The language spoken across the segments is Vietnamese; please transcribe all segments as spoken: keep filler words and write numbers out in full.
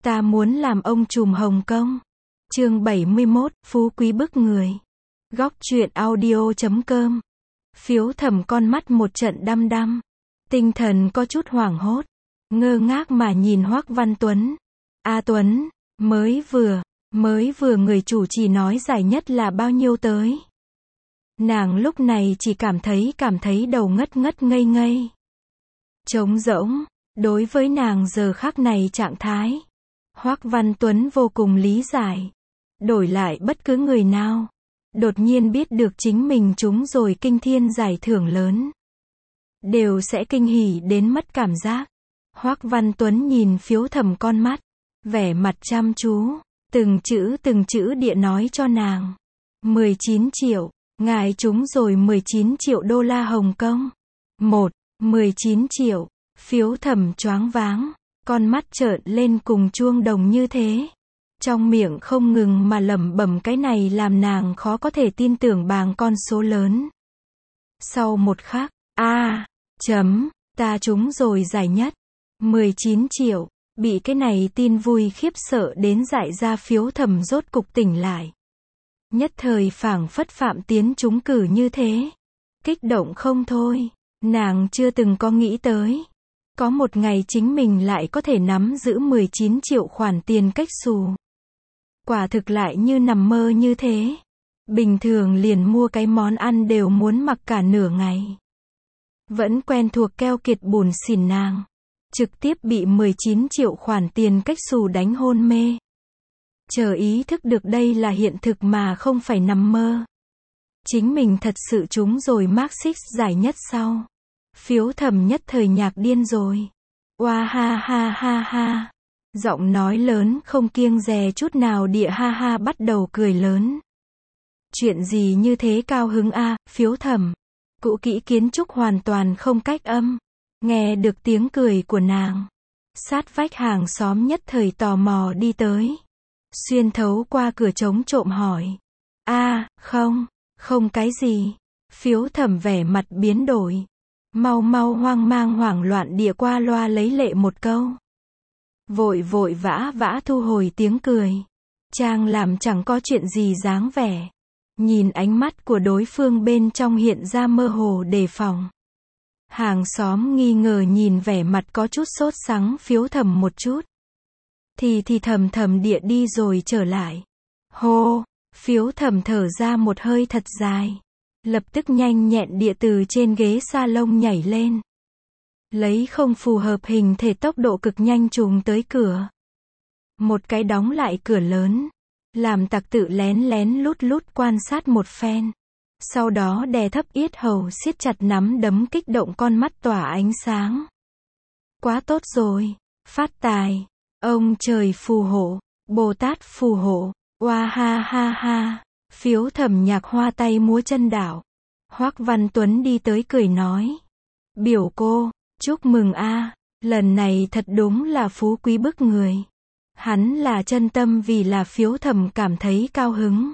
Ta muốn làm ông trùm Hồng Kông. Chương bảy mươi mốt, phú quý bức người. Góc truyện audio chấm com. Phiếu Thẩm con mắt một trận đăm đăm. Tinh thần có chút hoảng hốt. Ngơ ngác mà nhìn Hoắc Văn Tuấn. A Tuấn, mới vừa, mới vừa người chủ trì nói giải nhất là bao nhiêu tới. Nàng lúc này chỉ cảm thấy cảm thấy đầu ngất ngất ngây ngây. Trống rỗng, đối với nàng giờ khắc này trạng thái. Hoắc Văn Tuấn vô cùng lý giải. Đổi lại bất cứ người nào, đột nhiên biết được chính mình trúng rồi kinh thiên giải thưởng lớn, đều sẽ kinh hỉ đến mất cảm giác. Hoắc Văn Tuấn nhìn Phiếu Thẩm con mắt, vẻ mặt chăm chú, từng chữ từng chữ địa nói cho nàng. mười chín triệu, ngài trúng rồi mười chín triệu đô la Hồng Kông. Một, mười chín triệu, Phiếu Thẩm choáng váng, con mắt trợn lên cùng chuông đồng như thế. Trong miệng không ngừng mà lẩm bẩm cái này làm nàng khó có thể tin tưởng bàng con số lớn. Sau một khắc, a, chấm, ta trúng rồi giải nhất. mười chín triệu, bị cái này tin vui khiếp sợ đến dại ra. Phiếu Thẩm rốt cục tỉnh lại. Nhất thời phảng phất Phạm Tiến trúng cử như thế. Kích động không thôi, nàng chưa từng có nghĩ tới. Có một ngày chính mình lại có thể nắm giữ mười chín triệu khoản tiền cách xù. Quả thực lại như nằm mơ như thế. Bình thường liền mua cái món ăn đều muốn mặc cả nửa ngày. Vẫn quen thuộc keo kiệt bùn xỉn nàng. Trực tiếp bị mười chín triệu khoản tiền cách xù đánh hôn mê. Chờ ý thức được đây là hiện thực mà không phải nằm mơ. Chính mình thật sự trúng rồi Marxist giải nhất sau. Phiếu Thẩm nhất thời nhạc điên rồi. Oa ha ha ha ha. Giọng nói lớn không kiêng dè chút nào địa ha ha bắt đầu cười lớn. Chuyện gì như thế cao hứng a, à, Phiếu Thẩm. Cũ kỹ kiến trúc hoàn toàn không cách âm. Nghe được tiếng cười của nàng. Sát vách hàng xóm nhất thời tò mò đi tới. Xuyên thấu qua cửa trống trộm hỏi. A, à, không, không cái gì. Phiếu Thẩm vẻ mặt biến đổi. Mau mau hoang mang hoảng loạn địa qua loa lấy lệ một câu. Vội vội vã vã thu hồi tiếng cười. Trang làm chẳng có chuyện gì dáng vẻ. Nhìn ánh mắt của đối phương bên trong hiện ra mơ hồ đề phòng. Hàng xóm nghi ngờ nhìn vẻ mặt có chút sốt sắng Phiếu Thẩm một chút. Thì thì thầm thầm địa đi rồi trở lại. Hô, Phiếu Thẩm thở ra một hơi thật dài. Lập tức nhanh nhẹn địa từ trên ghế salon nhảy lên. Lấy không phù hợp hình thể tốc độ cực nhanh trùng tới cửa. Một cái đóng lại cửa lớn. Làm tặc tự lén lén lút lút quan sát một phen. Sau đó đè thấp yết hầu siết chặt nắm đấm kích động con mắt tỏa ánh sáng. Quá tốt rồi. Phát tài. Ông trời phù hộ. Bồ Tát phù hộ. Oa ha ha ha. Phiếu Thẩm nhạc hoa tay múa chân đảo. Hoắc Văn Tuấn đi tới cười nói. Biểu cô, chúc mừng a, lần này thật đúng là phú quý bức người. Hắn là chân tâm vì là Phiếu Thẩm cảm thấy cao hứng.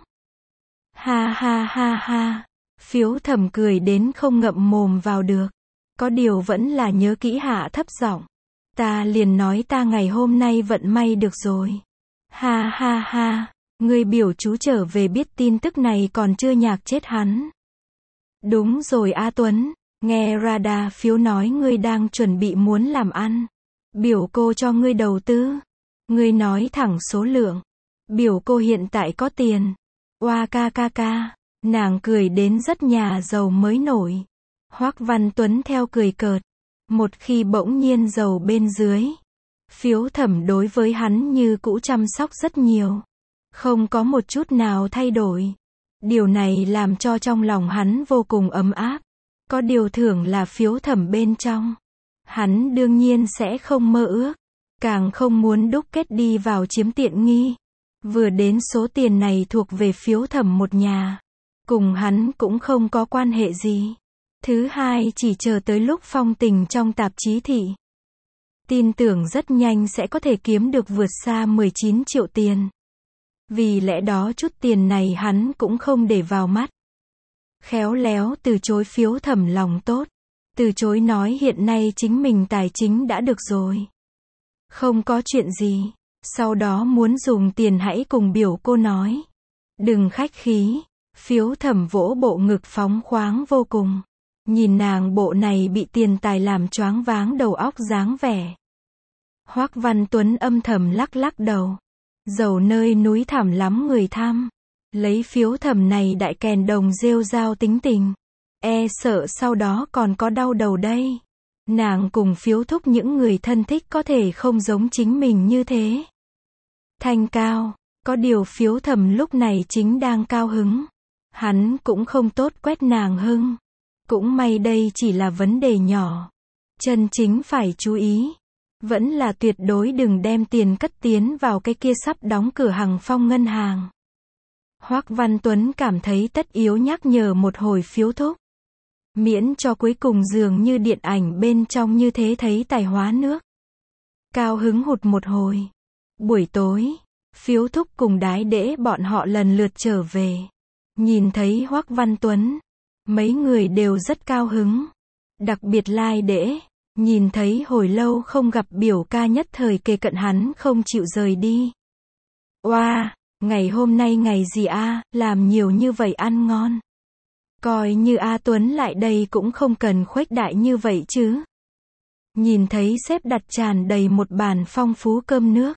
Ha ha ha ha. Phiếu Thẩm cười đến không ngậm mồm vào được. Có điều vẫn là nhớ kỹ hạ thấp giọng. Ta liền nói ta ngày hôm nay vận may được rồi. Ha ha ha. Người biểu chú trở về biết tin tức này còn chưa nhạc chết hắn. Đúng rồi A Tuấn, nghe radar Phiếu nói ngươi đang chuẩn bị muốn làm ăn. Biểu cô cho ngươi đầu tư. Ngươi nói thẳng số lượng. Biểu cô hiện tại có tiền. Oa ca ca ca. Nàng cười đến rất nhà giàu mới nổi. Hoắc Văn Tuấn theo cười cợt. Một khi bỗng nhiên giàu bên dưới. Phiếu Thẩm đối với hắn như cũ chăm sóc rất nhiều. Không có một chút nào thay đổi. Điều này làm cho trong lòng hắn vô cùng ấm áp. Có điều thưởng là Phiếu Thẩm bên trong. Hắn đương nhiên sẽ không mơ ước. Càng không muốn đúc kết đi vào chiếm tiện nghi. Vừa đến số tiền này thuộc về Phiếu Thẩm một nhà. Cùng hắn cũng không có quan hệ gì. Thứ hai chỉ chờ tới lúc phong tình trong tạp chí thị. Tin tưởng rất nhanh sẽ có thể kiếm được vượt xa mười chín triệu tiền. Vì lẽ đó chút tiền này hắn cũng không để vào mắt. Khéo léo từ chối Phiếu Thẩm lòng tốt. Từ chối nói hiện nay chính mình tài chính đã được rồi. Không có chuyện gì. Sau đó muốn dùng tiền hãy cùng biểu cô nói. Đừng khách khí. Phiếu thẩm vỗ bộ ngực phóng khoáng vô cùng. Nhìn nàng bộ này bị tiền tài làm choáng váng đầu óc dáng vẻ. Hoắc Văn Tuấn âm thầm lắc lắc đầu. Giàu nơi núi thẳm lắm người tham. Lấy phiếu thẩm này đại kèn đồng rêu rao tính tình. E sợ sau đó còn có đau đầu đây. Nàng cùng phiếu thúc những người thân thích có thể không giống chính mình như thế. Thanh cao. Có điều phiếu thẩm lúc này chính đang cao hứng. Hắn cũng không tốt quét nàng hưng. Cũng may đây chỉ là vấn đề nhỏ. Chân chính phải chú ý. Vẫn là tuyệt đối đừng đem tiền cất tiến vào cái kia sắp đóng cửa hàng Phong ngân hàng. Hoắc Văn Tuấn cảm thấy tất yếu nhắc nhở một hồi phiếu thúc. Miễn cho cuối cùng dường như điện ảnh bên trong như thế thấy tài hóa nước. Cao hứng hụt một hồi. Buổi tối, phiếu thúc cùng đái đễ bọn họ lần lượt trở về. Nhìn thấy Hoắc Văn Tuấn, mấy người đều rất cao hứng. Đặc biệt Lai đễ, nhìn thấy hồi lâu không gặp biểu ca nhất thời kề cận hắn không chịu rời đi. Oa, ngày hôm nay ngày gì a, làm nhiều như vậy ăn ngon. Coi như A Tuấn lại đây cũng không cần khuếch đại như vậy chứ. Nhìn thấy xếp đặt tràn đầy một bàn phong phú cơm nước.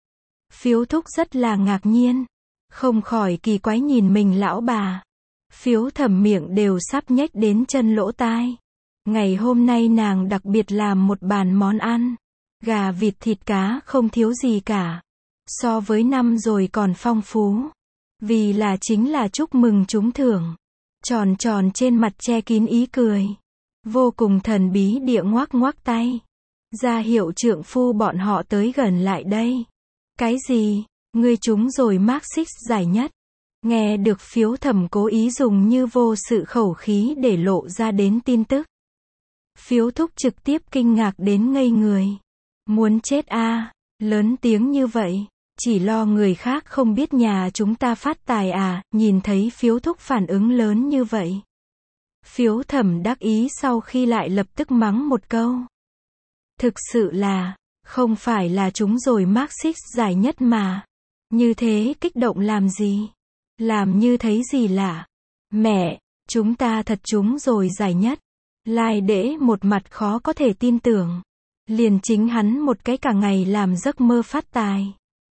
Phiếu thúc rất là ngạc nhiên. Không khỏi kỳ quái nhìn mình lão bà. Phiếu thẩm miệng đều sắp nhếch đến chân lỗ tai. Ngày hôm nay nàng đặc biệt làm một bàn món ăn. Gà vịt thịt cá không thiếu gì cả. So với năm rồi còn phong phú. Vì là chính là chúc mừng trúng thưởng. Tròn tròn trên mặt che kín ý cười. Vô cùng thần bí địa ngoác ngoác tay. Ra hiệu trượng phu bọn họ tới gần lại đây. Cái gì? Ngươi trúng rồi Marxist giải nhất. Nghe được phiếu thẩm cố ý dùng như vô sự khẩu khí để lộ ra đến tin tức. Phiếu thúc trực tiếp kinh ngạc đến ngây người. Muốn chết a, à, lớn tiếng như vậy. Chỉ lo người khác không biết nhà chúng ta phát tài à, nhìn thấy phiếu thúc phản ứng lớn như vậy. Phiếu thẩm đắc ý sau khi lại lập tức mắng một câu. Thực sự là, không phải là chúng rồi Marxist giải nhất mà. Như thế kích động làm gì? Làm như thấy gì lạ? Mẹ, chúng ta thật chúng rồi giải nhất. Lai đễ một mặt khó có thể tin tưởng. Liền chính hắn một cái cả ngày làm giấc mơ phát tài.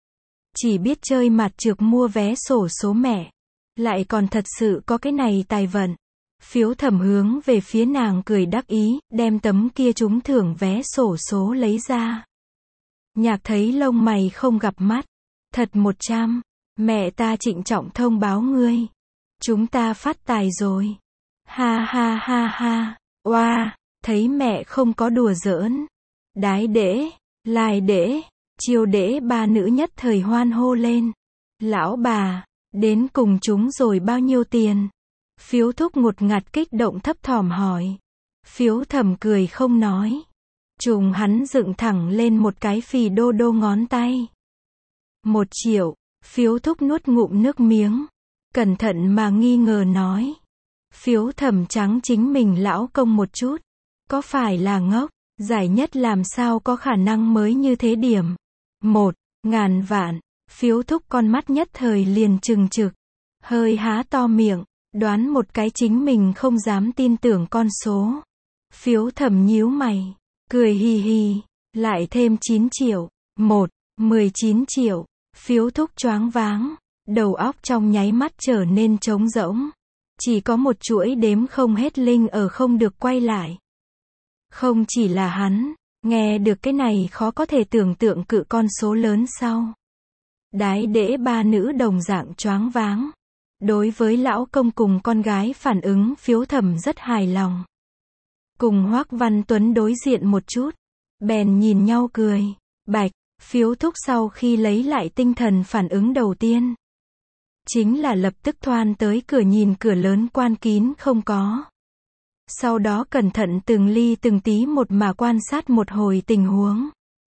Chỉ biết chơi mặt trược mua vé xổ số mẹ. Lại còn thật sự có cái này tài vận. Phiếu thẩm hướng về phía nàng cười đắc ý, đem tấm kia trúng thưởng vé xổ số lấy ra. Nhạc thấy lông mày không gặp mắt. Thật một trăm. Mẹ ta trịnh trọng thông báo ngươi. Chúng ta phát tài rồi. Ha ha ha ha. Oa, thấy mẹ không có đùa giỡn. Đái đễ, Lai đễ, Chiêu đễ ba nữ nhất thời hoan hô lên. Lão bà, đến cùng chúng rồi bao nhiêu tiền? Phiếu thúc ngột ngạt kích động thấp thỏm hỏi. Phiếu thẩm cười không nói. Trùng hắn dựng thẳng lên một cái phì đô đô ngón tay. Một triệu. Phiếu thúc nuốt ngụm nước miếng. Cẩn thận mà nghi ngờ nói. Phiếu thẩm trắng chính mình lão công một chút. Có phải là ngốc? Giải nhất làm sao có khả năng mới như thế điểm. Một, ngàn vạn. Phiếu thúc con mắt nhất thời liền trừng trực. Hơi há to miệng. Đoán một cái chính mình không dám tin tưởng con số. Phiếu thẩm nhíu mày. Cười hì hì. Lại thêm chín triệu. Một, mười chín triệu. Phiếu thúc choáng váng. Đầu óc trong nháy mắt trở nên trống rỗng. Chỉ có một chuỗi đếm không hết linh ở không được quay lại. Không chỉ là hắn, nghe được cái này khó có thể tưởng tượng cự con số lớn sau. Đái đễ ba nữ đồng dạng choáng váng. Đối với lão công cùng con gái phản ứng phiếu thẩm rất hài lòng. Cùng Hoắc Văn Tuấn đối diện một chút. Bèn nhìn nhau cười. Bạch, phiếu thúc sau khi lấy lại tinh thần phản ứng đầu tiên. Chính là lập tức thoan tới cửa nhìn cửa lớn quan kín không có. Sau đó cẩn thận từng ly từng tí một mà quan sát một hồi tình huống.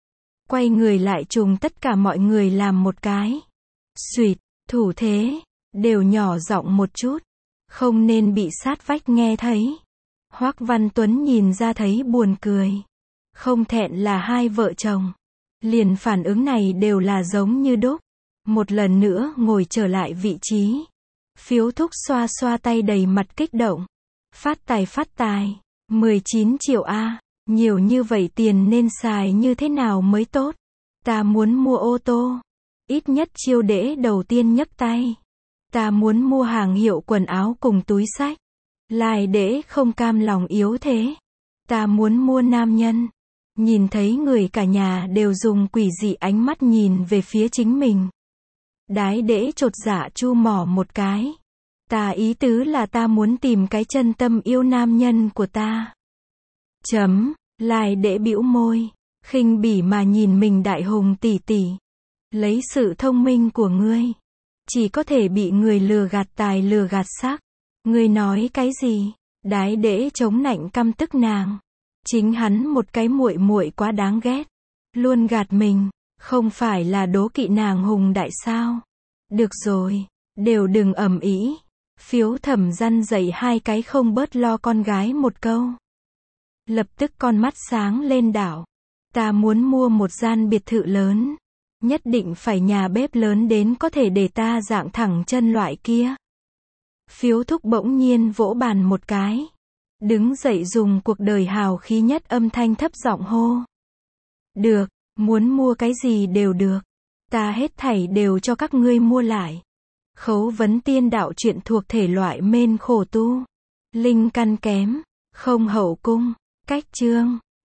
Quay người lại trùng tất cả mọi người làm một cái. Xuyệt, thủ thế, đều nhỏ giọng một chút. Không nên bị sát vách nghe thấy. Hoắc Văn Tuấn nhìn ra thấy buồn cười. Không thẹn là hai vợ chồng. Liền phản ứng này đều là giống như đúc. Một lần nữa ngồi trở lại vị trí. Phiếu thúc xoa xoa tay đầy mặt kích động. Phát tài phát tài. mười chín triệu a, nhiều như vậy tiền nên xài như thế nào mới tốt? Ta muốn mua ô tô. Ít nhất chiêu đễ đầu tiên nhấc tay. Ta muốn mua hàng hiệu quần áo cùng túi xách. Lai đễ không cam lòng yếu thế. Ta muốn mua nam nhân. Nhìn thấy người cả nhà đều dùng quỷ dị ánh mắt nhìn về phía chính mình. Đái đễ chột dạ chu mỏ một cái. Ta ý tứ là ta muốn tìm cái chân tâm yêu nam nhân của ta. Chấm, Lai đễ bĩu môi, khinh bỉ mà nhìn mình đại hùng tỷ tỷ. Lấy sự thông minh của ngươi, chỉ có thể bị người lừa gạt tài lừa gạt xác. Ngươi nói cái gì? Đái đễ chống nạnh căm tức nàng. Chính hắn một cái muội muội quá đáng ghét. Luôn gạt mình, không phải là đố kỵ nàng hùng đại sao? Được rồi, đều đừng ầm ĩ. Phiếu thẩm răn dậy hai cái không bớt lo con gái một câu. Lập tức con mắt sáng lên đảo. Ta muốn mua một gian biệt thự lớn. Nhất định phải nhà bếp lớn đến có thể để ta dạng thẳng chân loại kia. Phiếu thúc bỗng nhiên vỗ bàn một cái. Đứng dậy dùng cuộc đời hào khí nhất âm thanh thấp giọng hô. Được, muốn mua cái gì đều được. Ta hết thảy đều cho các ngươi mua lại. Khấu vấn tiên đạo chuyện thuộc thể loại mên khổ tu. Linh căn kém, không hậu cung, cách chương.